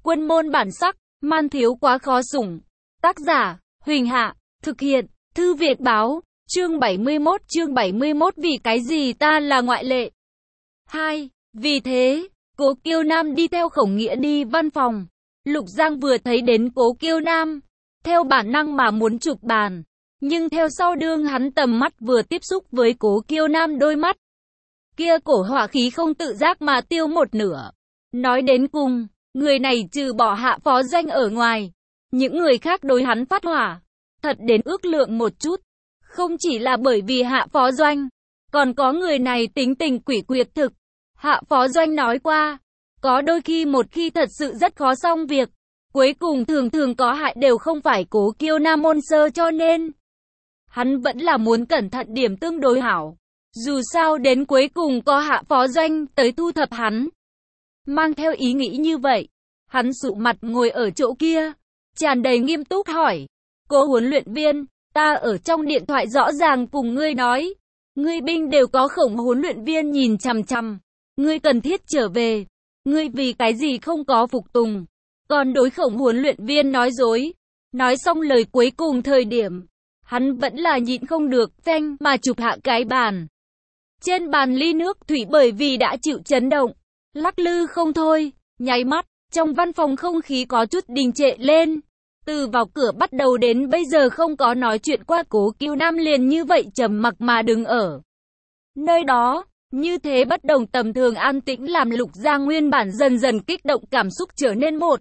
Quân môn bản sắc, man thiếu quá khó sủng. Tác giả, Huỳnh Hạ, thực hiện, Thư Việt Báo, chương 71 vì cái gì ta là ngoại lệ. 2. Vì thế, Cố Kiêu Nam đi theo Khổng Nghĩa đi văn phòng. Lục Giang vừa thấy đến Cố Kiêu Nam, theo bản năng mà muốn chụp bàn. Nhưng theo sau đương hắn tầm mắt vừa tiếp xúc với Cố Kiêu Nam đôi mắt kia, cổ hỏa khí không tự giác mà tiêu một nửa. Nói đến cùng, người này trừ bỏ Hạ Phó Doanh ở ngoài, những người khác đối hắn phát hỏa, thật đến ước lượng một chút. Không chỉ là bởi vì Hạ Phó Doanh, còn có người này tính tình quỷ quyệt thực. Hạ Phó Doanh nói qua, có đôi khi một khi thật sự rất khó xong việc, cuối cùng thường có hại đều không phải Cố Kiêu Nam môn sơ, cho nên hắn vẫn là muốn cẩn thận điểm tương đối hảo. Dù sao đến cuối cùng có Hạ Phó Doanh tới thu thập hắn. Mang theo ý nghĩ như vậy, hắn sụ mặt ngồi ở chỗ kia, tràn đầy nghiêm túc hỏi, Cố huấn luyện viên, ta ở trong điện thoại rõ ràng cùng ngươi nói, ngươi binh đều có Khổng huấn luyện viên nhìn chằm chằm, ngươi cần thiết trở về, ngươi vì cái gì không có phục tùng, còn đối Khổng huấn luyện viên nói dối. Nói xong lời cuối cùng thời điểm, hắn vẫn là nhịn không được, phanh mà chụp hạ cái bàn. Trên bàn ly nước thủy bởi vì đã chịu chấn động, lắc lư không thôi, nháy mắt, trong văn phòng không khí có chút đình trệ lên. Từ vào cửa bắt đầu đến bây giờ không có nói chuyện qua, Cố Kiêu Nam liền như vậy trầm mặc mà đứng ở nơi đó. Như thế bất đồng tầm thường an tĩnh làm Lục Giang nguyên bản dần dần kích động cảm xúc trở nên một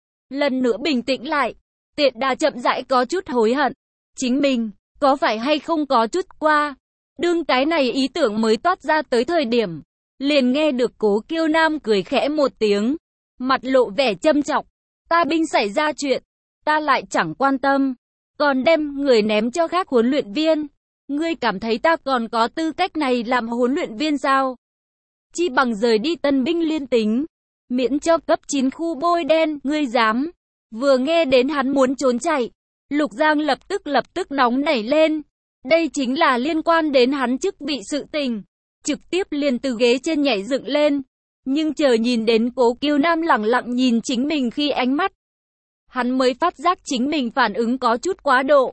lần nữa bình tĩnh lại. Tiện đà chậm rãi có chút hối hận. Chính mình, có phải hay không có chút qua. Đương cái này ý tưởng mới toát ra tới thời điểm, liền nghe được Cố Kiêu Nam cười khẽ một tiếng, mặt lộ vẻ châm chọc. Ta binh xảy ra chuyện, ta lại chẳng quan tâm, còn đem người ném cho khác huấn luyện viên. Ngươi cảm thấy ta còn có tư cách này làm huấn luyện viên sao? Chi bằng rời đi Tân binh liên tính, miễn cho cấp 9 khu bôi đen, ngươi dám. Vừa nghe đến hắn muốn trốn chạy, Lục Giang lập tức nóng nảy lên. Đây chính là liên quan đến hắn chức vị sự tình, trực tiếp liền từ ghế trên nhảy dựng lên. Nhưng chờ nhìn đến Cố Kiêu Nam lẳng lặng nhìn chính mình khi ánh mắt, hắn mới phát giác chính mình phản ứng có chút quá độ.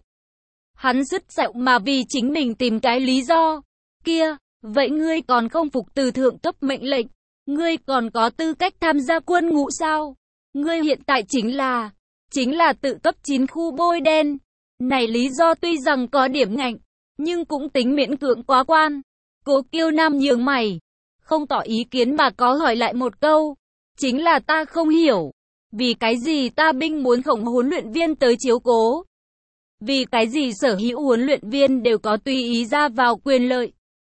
Hắn dứt dẹo mà vì chính mình tìm cái lý do. Kia, vậy ngươi còn không phục từ thượng cấp mệnh lệnh? Ngươi còn có tư cách tham gia quân ngũ sao? Ngươi hiện tại chính là tự cấp 9 khu bôi đen. Này lý do tuy rằng có điểm ngạnh, nhưng cũng tính miễn cưỡng quá quan. Cố Kiêu Nam nhướng mày, không tỏ ý kiến mà có hỏi lại một câu. Chính là ta không hiểu, vì cái gì ta binh muốn Khổng huấn luyện viên tới chiếu cố? Vì cái gì sở hữu huấn luyện viên đều có tùy ý ra vào quyền lợi?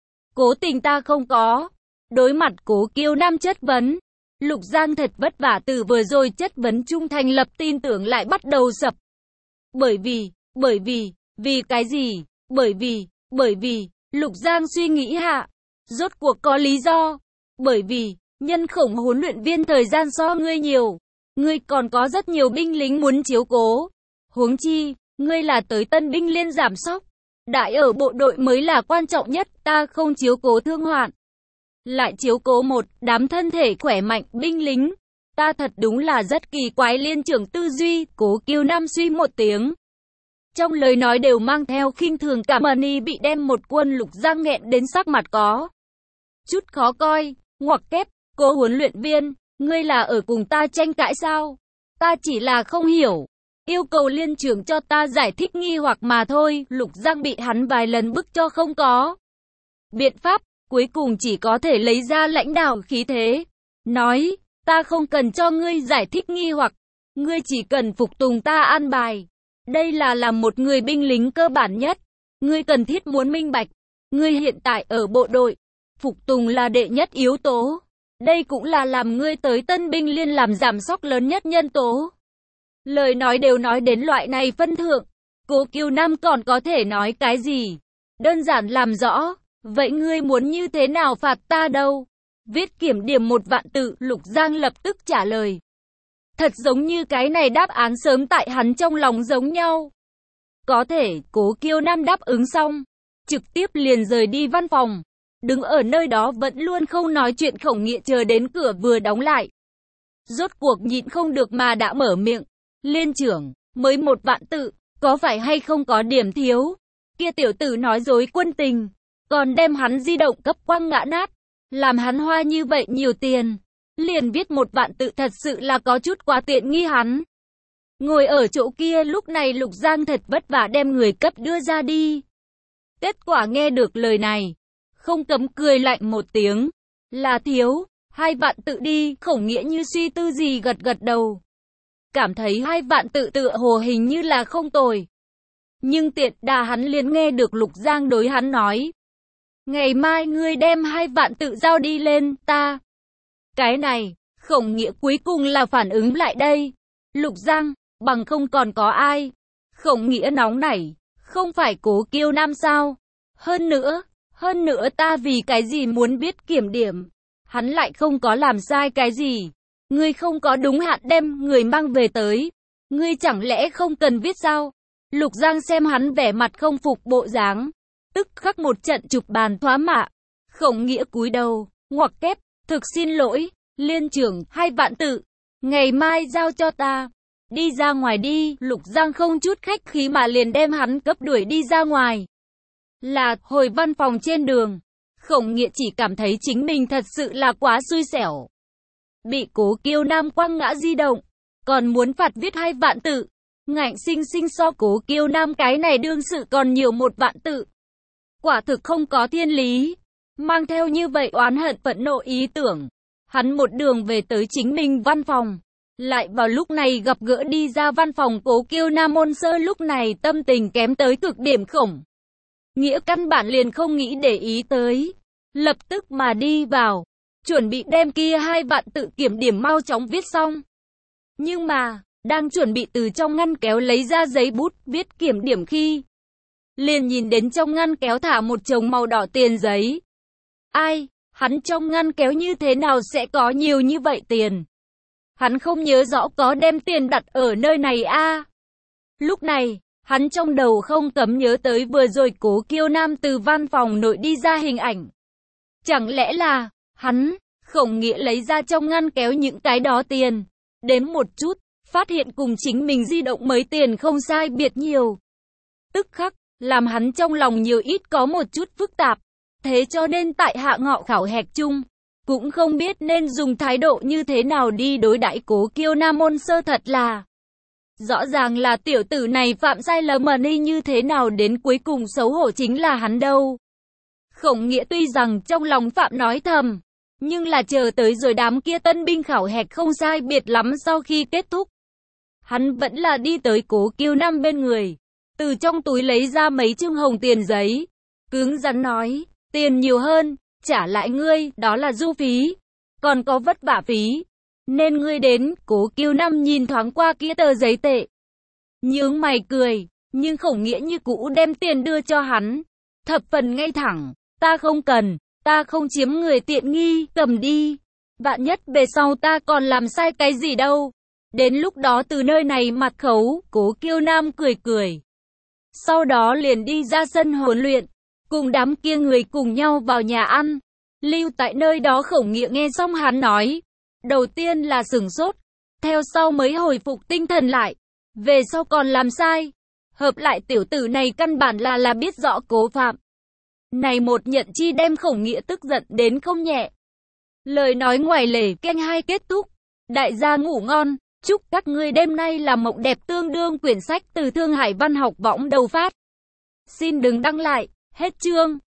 Cố tình ta không có. Đối mặt Cố Kiêu Nam chất vấn, Lục Giang thật vất vả từ vừa rồi chất vấn trung thành lập tin tưởng lại bắt đầu sập. Vì cái gì? Bởi vì, Lục Giang suy nghĩ hạ, rốt cuộc có lý do. Bởi vì, nhân Khổng huấn luyện viên thời gian so ngươi nhiều, ngươi còn có rất nhiều binh lính muốn chiếu cố. Huống chi, ngươi là tới Tân binh liên giảm sóc, đại ở bộ đội mới là quan trọng nhất, ta không chiếu cố thương hoạn, lại chiếu cố một đám thân thể khỏe mạnh binh lính. Ta thật đúng là rất kỳ quái. Liên trưởng tư duy. Cố Kiêu Nam suy một tiếng, trong lời nói đều mang theo khinh thường cảm ơn. Bị đem một quân. Lục Giang nghẹn đến sắc mặt có chút khó coi, ngoặc kép, Cố huấn luyện viên, ngươi là ở cùng ta tranh cãi sao? Ta chỉ là không hiểu, yêu cầu liên trưởng cho ta giải thích nghi hoặc mà thôi. Lục Giang bị hắn vài lần bức cho không có biện pháp, cuối cùng chỉ có thể lấy ra lãnh đạo khí thế, nói, ta không cần cho ngươi giải thích nghi hoặc, ngươi chỉ cần phục tùng ta an bài. Đây là làm một người binh lính cơ bản nhất, ngươi cần thiết muốn minh bạch, ngươi hiện tại ở bộ đội, phục tùng là đệ nhất yếu tố, đây cũng là làm ngươi tới Tân binh liên làm giảm sóc lớn nhất nhân tố. Lời nói đều nói đến loại này phân thượng, Cố Kiêu Nam còn có thể nói cái gì? Đơn giản làm rõ, vậy ngươi muốn như thế nào phạt ta đâu? Viết kiểm điểm 1 vạn tự. Lục Giang lập tức trả lời. Thật giống như cái này đáp án sớm tại hắn trong lòng giống nhau. Có thể, Cố Kiêu Nam đáp ứng xong, trực tiếp liền rời đi văn phòng. Đứng ở nơi đó vẫn luôn không nói chuyện Khổng Nghĩa chờ đến cửa vừa đóng lại. rốt cuộc nhịn không được mà đã mở miệng. Liên trưởng, mới 1 vạn tự, có phải hay không có điểm thiếu? Kia tiểu tử nói dối quân tình, còn đem hắn di động cấp quăng ngã nát, làm hắn hoa như vậy nhiều tiền. Liền viết 1 vạn tự thật sự là có chút quá tiện nghi hắn. Ngồi ở chỗ kia lúc này Lục Giang thật vất vả đem người cấp đưa ra đi. Kết quả nghe được lời này, không cấm cười lạnh một tiếng. Là thiếu, 2 vạn tự đi, Khổng Nghĩa như suy tư gì gật gật đầu. Cảm thấy 2 vạn tự tựa hồ hình như là không tồi. Nhưng tiện đà hắn liền nghe được Lục Giang đối hắn nói. Ngày mai ngươi đem 2 vạn tự giao đi lên, ta. Cái này, Khổng Nghĩa cuối cùng là phản ứng lại đây. Lục Giang, bằng không còn có ai. Khổng Nghĩa nóng nảy, không phải Cố Kiêu Nam sao? Hơn nữa ta vì cái gì muốn biết kiểm điểm? Hắn lại không có làm sai cái gì. Ngươi không có đúng hạn đem người mang về tới. Ngươi chẳng lẽ không cần viết sao? Lục Giang xem hắn vẻ mặt không phục bộ dáng, tức khắc một trận chụp bàn thoá mạ. Khổng Nghĩa cúi đầu, ngoặc kép, thực xin lỗi, Liên trưởng, 2 vạn tự, ngày mai giao cho ta. Đi ra ngoài đi, Lục Giang không chút khách khí mà liền đem hắn cấp đuổi đi ra ngoài. Là, hồi văn phòng trên đường, Khổng Nghĩa chỉ cảm thấy chính mình thật sự là quá xui xẻo. Bị Cố Kiêu Nam quăng ngã di động, còn muốn phạt viết 2 vạn tự. Ngạnh sinh sinh so Cố Kiêu Nam cái này đương sự còn nhiều 1 vạn tự. Quả thực không có thiên lý. Mang theo như vậy oán hận phẫn nộ ý tưởng, hắn một đường về tới chính mình văn phòng. Lại vào lúc này gặp gỡ đi ra văn phòng Cố Kiêu Nam Môn Sơ, lúc này tâm tình kém tới cực điểm. Khổng Nghĩa căn bản liền không nghĩ để ý tới. Lập tức mà đi vào, chuẩn bị đem kia 2 vạn tự kiểm điểm mau chóng viết xong. Nhưng mà, đang chuẩn bị từ trong ngăn kéo lấy ra giấy bút viết kiểm điểm khi, liền nhìn đến trong ngăn kéo thả một chồng màu đỏ tiền giấy. Ai, hắn trong ngăn kéo như thế nào sẽ có nhiều như vậy tiền? Hắn không nhớ rõ có đem tiền đặt ở nơi này a. Lúc này, hắn trong đầu không cấm nhớ tới vừa rồi Cố Kiêu Nam từ văn phòng nội đi ra hình ảnh. Chẳng lẽ là, hắn, Khổng Nghĩa lấy ra trong ngăn kéo những cái đó tiền, đếm một chút, phát hiện cùng chính mình di động mấy tiền không sai biệt nhiều. Tức khắc, làm hắn trong lòng nhiều ít có một chút phức tạp. Thế cho nên tại hạ ngọ khảo hẹt chung, cũng không biết nên dùng thái độ như thế nào đi đối đãi Cố Kiêu Nam Môn Sơ. Thật là rõ ràng là tiểu tử này phạm sai lầm mà đi như thế nào đến cuối cùng xấu hổ chính là hắn đâu. Khổng Nghĩa tuy rằng trong lòng phạm nói thầm, nhưng là chờ tới rồi đám kia tân binh khảo hẹt không sai biệt lắm sau khi kết thúc, hắn vẫn là đi tới Cố Kiêu Nam bên người, từ trong túi lấy ra mấy chưng hồng tiền giấy, cứng rắn nói, tiền nhiều hơn, trả lại ngươi, đó là du phí, còn có vất vả phí, nên ngươi đến. Cố Kiêu Nam nhìn thoáng qua kia tờ giấy tệ, nhướng mày cười, nhưng Khổng Nghĩa như cũ đem tiền đưa cho hắn, thập phần ngay thẳng, ta không cần, ta không chiếm người tiện nghi, cầm đi, vạn nhất về sau ta còn làm sai cái gì đâu, đến lúc đó từ nơi này mặt khấu. Cố Kiêu Nam cười cười, sau đó liền đi ra sân huấn luyện, cùng đám kia người cùng nhau vào nhà ăn. Lưu tại nơi đó Khổng Nghĩa nghe xong hắn nói, đầu tiên là sửng sốt, theo sau mới hồi phục tinh thần lại, về sau còn làm sai, hợp lại tiểu tử này căn bản là biết rõ Cố phạm. Này một nhận chi đem Khổng Nghĩa tức giận đến không nhẹ. Lời nói ngoài lề keng 2 kết thúc, đại gia ngủ ngon, chúc các ngươi đêm nay là mộng đẹp. Tương đương quyển sách từ Thương Hải Văn Học Võng đầu phát. Xin đừng đăng lại, hết chương.